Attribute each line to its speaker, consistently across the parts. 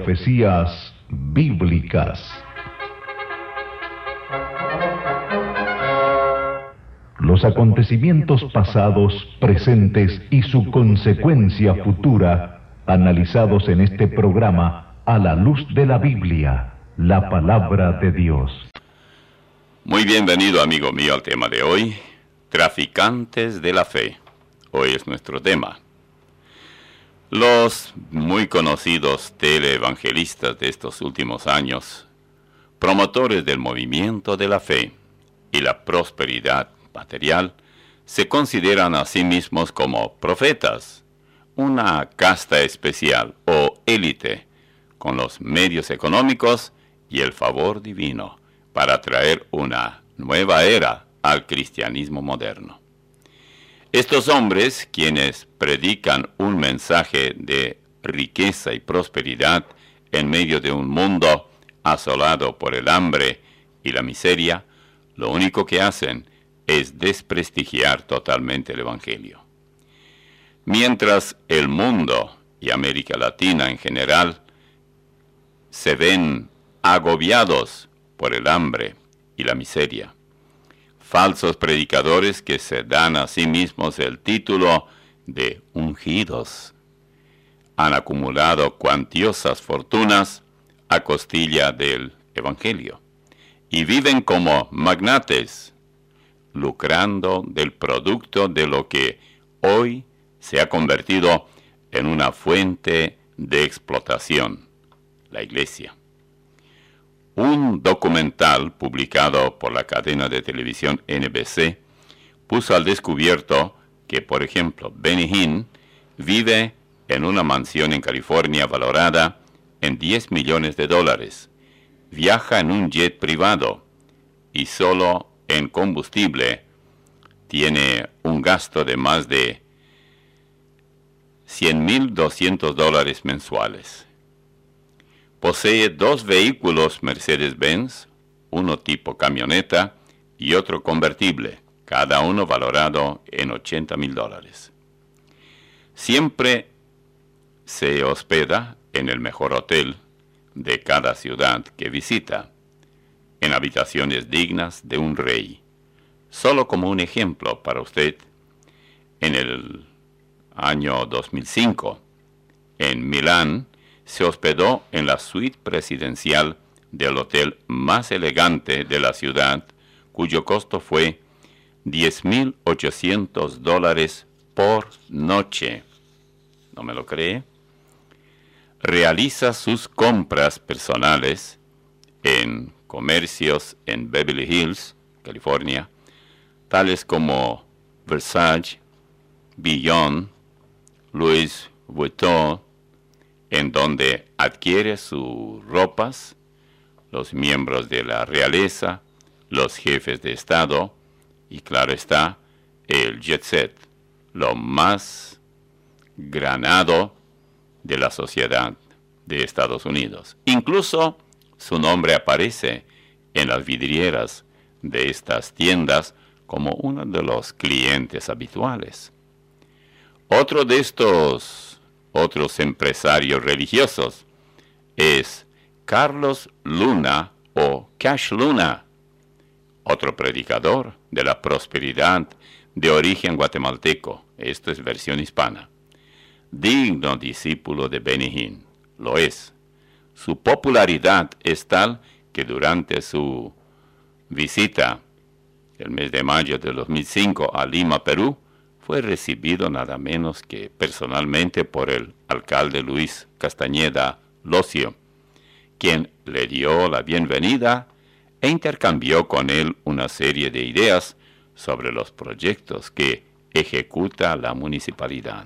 Speaker 1: profecías bíblicas. Los acontecimientos pasados, presentes y su consecuencia futura, analizados en este programa a la luz de la Biblia, la palabra de Dios.
Speaker 2: Muy bienvenido, amigo mío, al tema de hoy, traficantes de la fe. Hoy es nuestro tema. Los muy conocidos teleevangelistas de estos últimos años, promotores del movimiento de la fe y la prosperidad material, se consideran a sí mismos como profetas, una casta especial o élite, con los medios económicos y el favor divino para traer una nueva era al cristianismo moderno. Estos hombres, quienes predican un mensaje de riqueza y prosperidad en medio de un mundo asolado por el hambre y la miseria, lo único que hacen es desprestigiar totalmente el Evangelio. Mientras el mundo y América Latina en general se ven agobiados por el hambre y la miseria, falsos predicadores que se dan a sí mismos el título de ungidos han acumulado cuantiosas fortunas a costilla del Evangelio y viven como magnates, lucrando del producto de lo que hoy se ha convertido en una fuente de explotación, la iglesia. Un documental publicado por la cadena de televisión NBC puso al descubierto que, por ejemplo, Benny Hinn vive en una mansión en California valorada en $10 millones, viaja en un jet privado y solo en combustible tiene un gasto de más de $100,200 mensuales. Posee 2 vehículos Mercedes-Benz, uno tipo camioneta y otro convertible, cada uno valorado en $80,000. Siempre se hospeda en el mejor hotel de cada ciudad que visita, en habitaciones dignas de un rey. Solo como un ejemplo para usted, en el año 2005, en Milán, se hospedó en la suite presidencial del hotel más elegante de la ciudad, cuyo costo fue $10,800 por noche. ¿No me lo cree? Realiza sus compras personales en comercios en Beverly Hills, California, tales como Versace, Beyond, Louis Vuitton, en donde adquiere sus ropas los miembros de la realeza, los jefes de Estado y, claro está, el jet set, lo más granado de la sociedad de Estados Unidos. Incluso su nombre aparece en las vidrieras de estas tiendas como uno de los clientes habituales. Otro de estos otros empresarios religiosos es Carlos Luna o Cash Luna, otro predicador de la prosperidad de origen guatemalteco. Esto es versión hispana. Digno discípulo de Benny Hinn, lo es. Su popularidad es tal que durante su visita el mes de mayo de 2005 a Lima, Perú, fue recibido nada menos que personalmente por el alcalde Luis Castañeda Locio, quien le dio la bienvenida e intercambió con él una serie de ideas sobre los proyectos que ejecuta la municipalidad.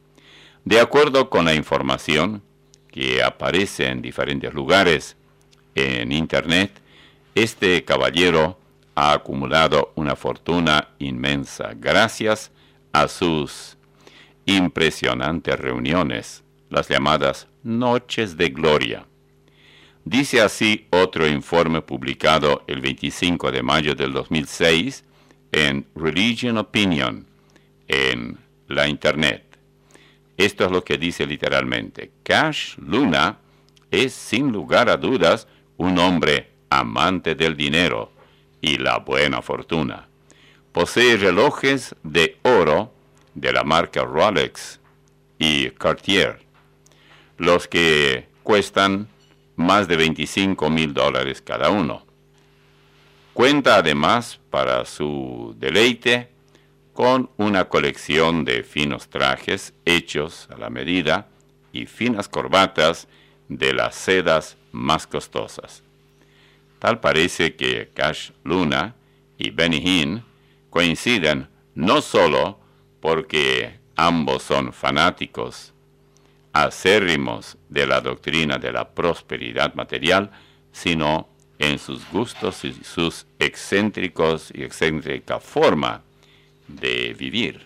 Speaker 2: De acuerdo con la información que aparece en diferentes lugares en Internet, este caballero ha acumulado una fortuna inmensa gracias a sus impresionantes reuniones, las llamadas Noches de Gloria. Dice así otro informe publicado el 25 de mayo del 2006 en Religion Opinion, en la Internet. Esto es lo que dice literalmente. Cash Luna es sin lugar a dudas un hombre amante del dinero y la buena fortuna. Posee relojes de oro de la marca Rolex y Cartier, los que cuestan más de $25,000 cada uno. Cuenta además, para su deleite, con una colección de finos trajes hechos a la medida y finas corbatas de las sedas más costosas. Tal parece que Cash Luna y Benny Hinn coinciden no solo porque ambos son fanáticos acérrimos de la doctrina de la prosperidad material, sino en sus gustos y sus excéntrica forma de vivir.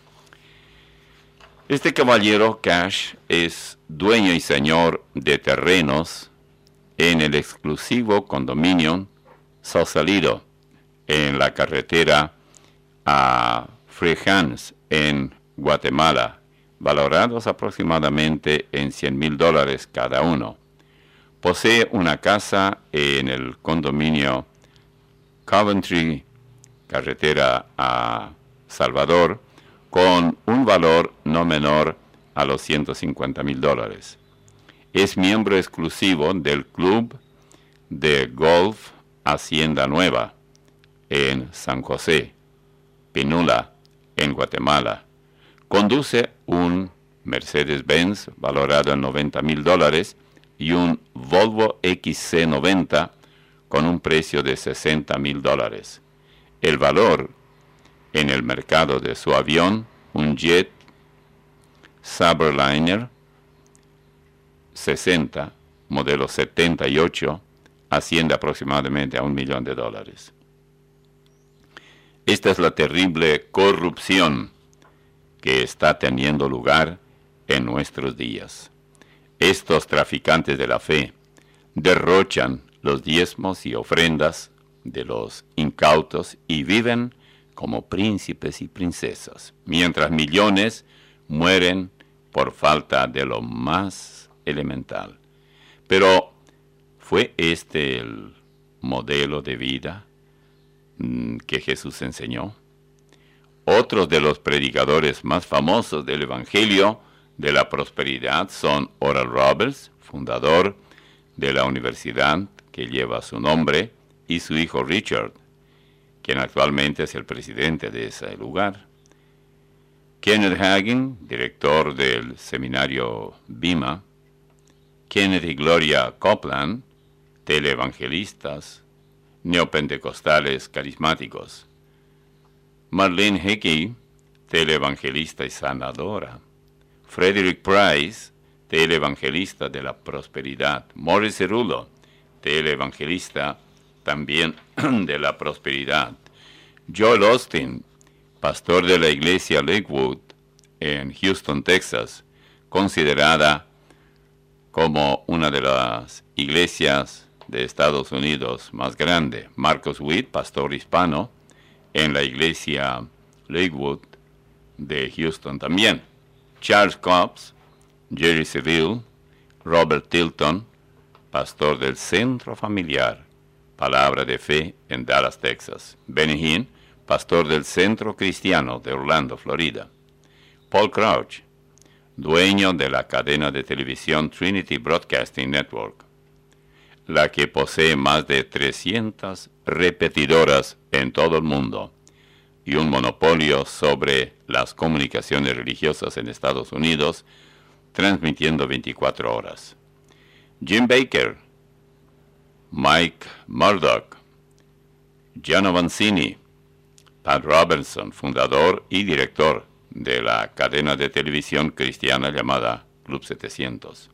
Speaker 2: Este caballero Cash es dueño y señor de terrenos en el exclusivo condominio Sausalito, en la carretera a Frejans, en Guatemala, valorados aproximadamente en $100,000 cada uno. Posee una casa en el condominio Coventry, carretera a Salvador, con un valor no menor a los $150,000. Es miembro exclusivo del Club de Golf Hacienda Nueva en San José, Pinula, en Guatemala. Conduce un Mercedes-Benz valorado en $90,000 y un Volvo XC90 con un precio de $60,000. El valor en el mercado de su avión, un jet Saberliner 60, modelo 78, asciende aproximadamente a $1 millón. Esta es la terrible corrupción que está teniendo lugar en nuestros días. Estos traficantes de la fe derrochan los diezmos y ofrendas de los incautos y viven como príncipes y princesas, mientras millones mueren por falta de lo más elemental. Pero, ¿fue este el modelo de vida que Jesús enseñó? Otros de los predicadores más famosos del Evangelio de la prosperidad son Oral Roberts, fundador de la universidad que lleva su nombre, y su hijo Richard, quien actualmente es el presidente de ese lugar. Kenneth Hagin, director del seminario Bima. Kenneth y Gloria Copeland, teleevangelistas, neopentecostales carismáticos. Marlene Hickey, teleevangelista y sanadora. Frederick Price, teleevangelista de la prosperidad. Morris Cerullo, teleevangelista también de la prosperidad. Joel Austin, pastor de la iglesia Lakewood en Houston, Texas, considerada como una de las iglesias de Estados Unidos más grande. Marcos Witt, pastor hispano en la iglesia Lakewood de Houston también. Charles Cobbs, Jerry Seville, Robert Tilton, pastor del Centro Familiar Palabra de Fe en Dallas, Texas. Benny Hinn, pastor del Centro Cristiano de Orlando, Florida. Paul Crouch, dueño de la cadena de televisión Trinity Broadcasting Network, la que posee más de 300 repetidoras en todo el mundo y un monopolio sobre las comunicaciones religiosas en Estados Unidos, transmitiendo 24 horas. Jim Baker, Mike Murdock, Gianni Vanzini, Pat Robertson, fundador y director de la cadena de televisión cristiana llamada Club 700.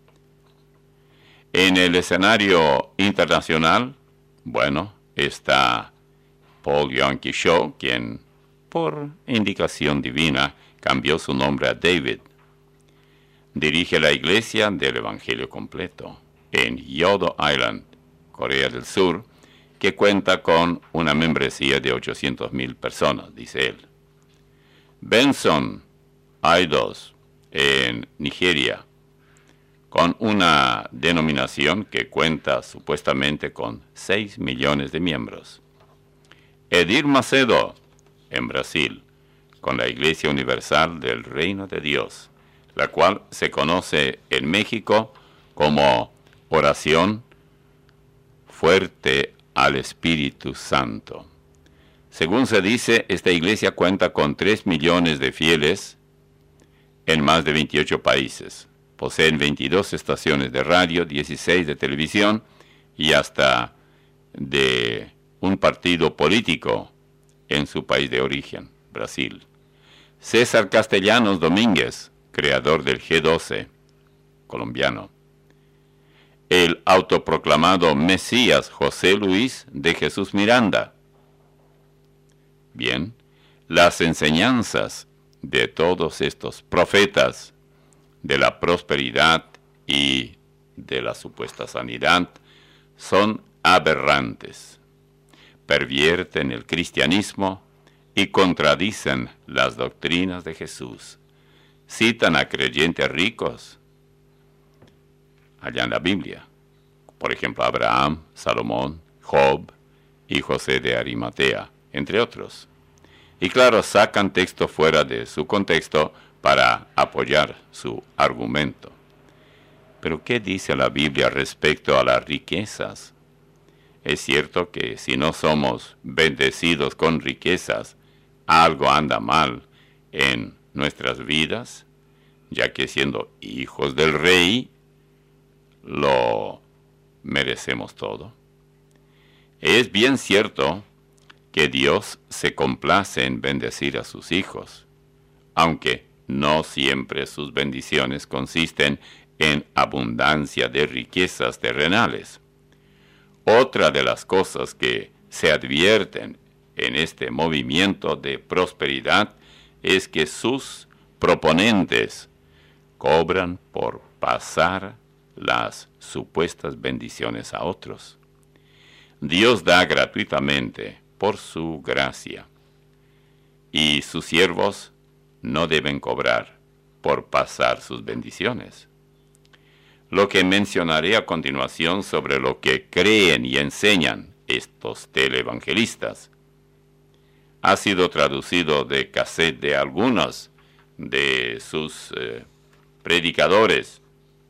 Speaker 2: En el escenario internacional, está Paul Yonke Shaw, quien, por indicación divina, cambió su nombre a David. Dirige la Iglesia del Evangelio Completo en Yodo Island, Corea del Sur, que cuenta con una membresía de 800,000 personas, dice él. Benson Idos, en Nigeria, con una denominación que cuenta supuestamente con 6 millones de miembros. Edir Macedo, en Brasil, con la Iglesia Universal del Reino de Dios, la cual se conoce en México como Oración Fuerte al Espíritu Santo. Según se dice, esta iglesia cuenta con 3 millones de fieles en más de 28 países. Poseen 22 estaciones de radio, 16 de televisión y hasta de un partido político en su país de origen, Brasil. César Castellanos Domínguez, creador del G12, colombiano. El autoproclamado Mesías José Luis de Jesús Miranda. Bien, las enseñanzas de todos estos profetas de la prosperidad y de la supuesta sanidad son aberrantes. Pervierten el cristianismo y contradicen las doctrinas de Jesús. Citan a creyentes ricos allá en la Biblia. Por ejemplo, Abraham, Salomón, Job y José de Arimatea, entre otros. Y claro, sacan texto fuera de su contexto para apoyar su argumento. Pero ¿qué dice la Biblia respecto a las riquezas? Es cierto que si no somos bendecidos con riquezas, algo anda mal en nuestras vidas, ya que siendo hijos del Rey, lo merecemos todo. Es bien cierto que Dios se complace en bendecir a sus hijos, aunque no siempre sus bendiciones consisten en abundancia de riquezas terrenales. Otra de las cosas que se advierten en este movimiento de prosperidad es que sus proponentes cobran por pasar las supuestas bendiciones a otros. Dios da gratuitamente por su gracia, y sus siervos no deben cobrar por pasar sus bendiciones. Lo que mencionaré a continuación sobre lo que creen y enseñan estos televangelistas ha sido traducido de cassette de algunos de sus predicadores.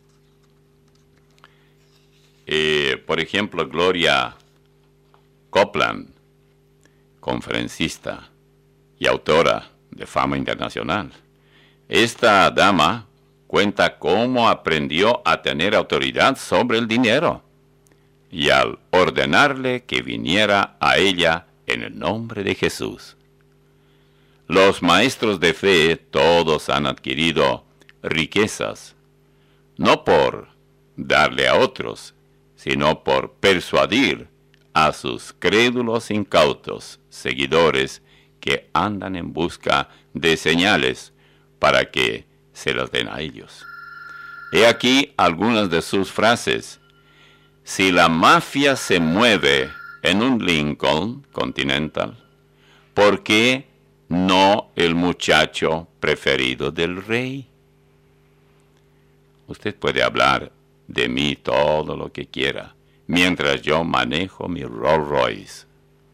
Speaker 2: Por ejemplo, Gloria Copeland, conferencista y autora de fama internacional. Esta dama cuenta cómo aprendió a tener autoridad sobre el dinero y al ordenarle que viniera a ella en el nombre de Jesús. Los maestros de fe todos han adquirido riquezas, no por darle a otros, sino por persuadir a sus crédulos incautos seguidores que andan en busca de señales para que se las den a ellos. He aquí algunas de sus frases. Si la mafia se mueve en un Lincoln Continental, ¿por qué no el muchacho preferido del rey? Usted puede hablar de mí todo lo que quiera, mientras yo manejo mi Rolls Royce,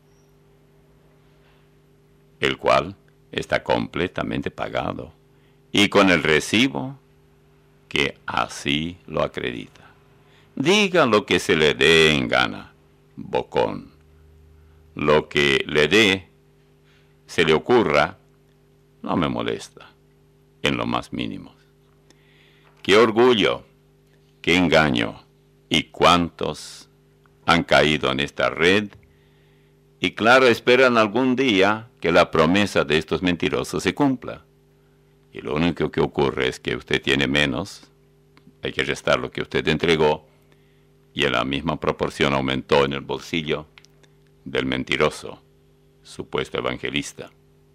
Speaker 2: el cual está completamente pagado, y con el recibo que así lo acredita. Diga lo que se le dé en gana, bocón. Lo que le dé, se le ocurra, no me molesta, en lo más mínimo. ¡Qué orgullo! ¡Qué engaño! ¿Y cuántos han caído en esta red? Y claro, esperan algún día que la promesa de estos mentirosos se cumpla. Y lo único que ocurre es que usted tiene menos, hay que restar lo que usted entregó, y en la misma proporción aumentó en el bolsillo del mentiroso, supuesto evangelista.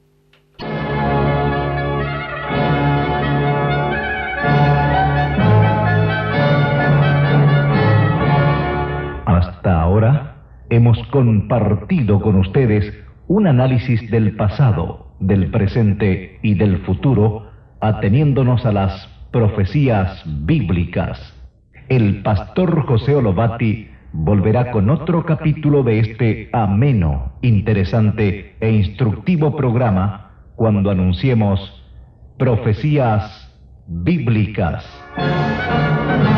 Speaker 1: Hasta ahora hemos compartido con ustedes un análisis del pasado, del presente y del futuro, ateniéndonos a las profecías bíblicas. el pastor José Olobati volverá con otro capítulo de este ameno, interesante e instructivo programa cuando anunciemos Profecías Bíblicas.